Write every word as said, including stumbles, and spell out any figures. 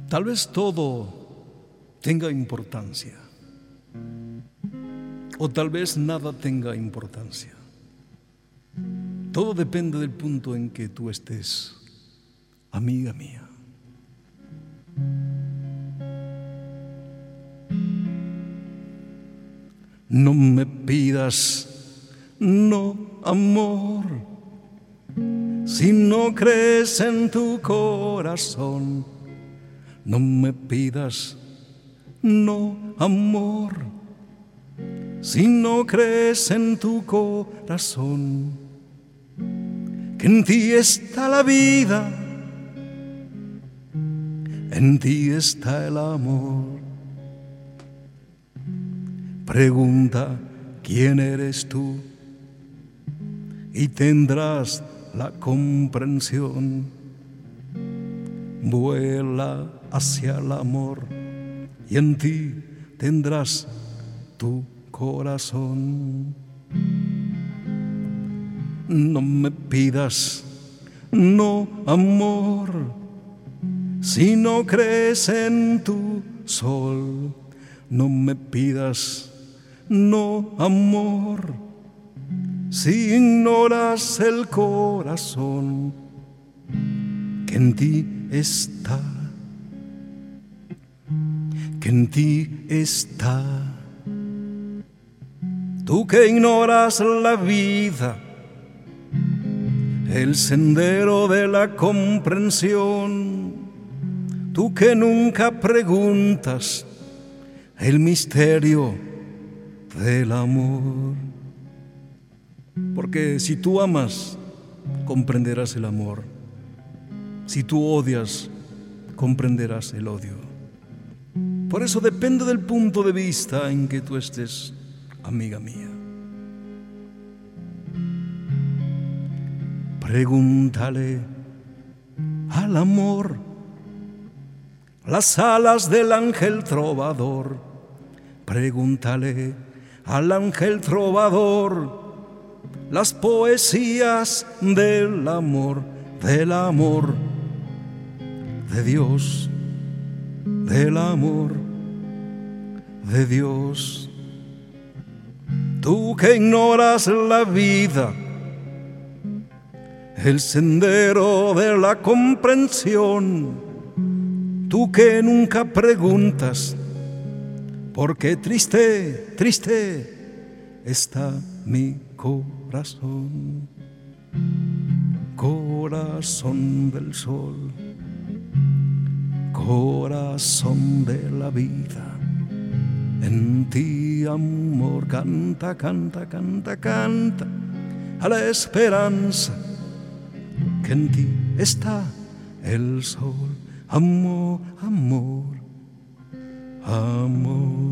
Tal vez todo tenga importancia, o tal vez nada tenga importancia. Todo depende del punto en que tú estés, amiga mía. No me pidas, no, amor, si no crees en tu corazón. No me pidas, no, amor, si no crees en tu corazón, que en ti está la vida, en ti está el amor. Pregunta quién eres tú y tendrás la comprensión. Vuela hacia el amor y en ti tendrás tu corazón. No me pidas, no, amor, si no crees en tu sol. No me pidas, no, amor, si ignoras el corazón que en ti está, que en ti está. Tú que ignoras la vida, el sendero de la comprensión, tú que nunca preguntas el misterio del amor. Porque si tú amas, comprenderás el amor. Si tú odias, comprenderás el odio. Por eso depende del punto de vista en que tú estés, amiga mía. Pregúntale al amor las alas del ángel trovador. Pregúntale al ángel trovador las poesías del amor, del amor de Dios, del amor de Dios. Tú que ignoras la vida, el sendero de la comprensión, tú que nunca preguntas por qué triste, triste está mi corazón, corazón del sol, corazón de la vida. En ti, amor, canta, canta, canta, canta a la esperanza que en ti está el sol. Amor, amor, amor.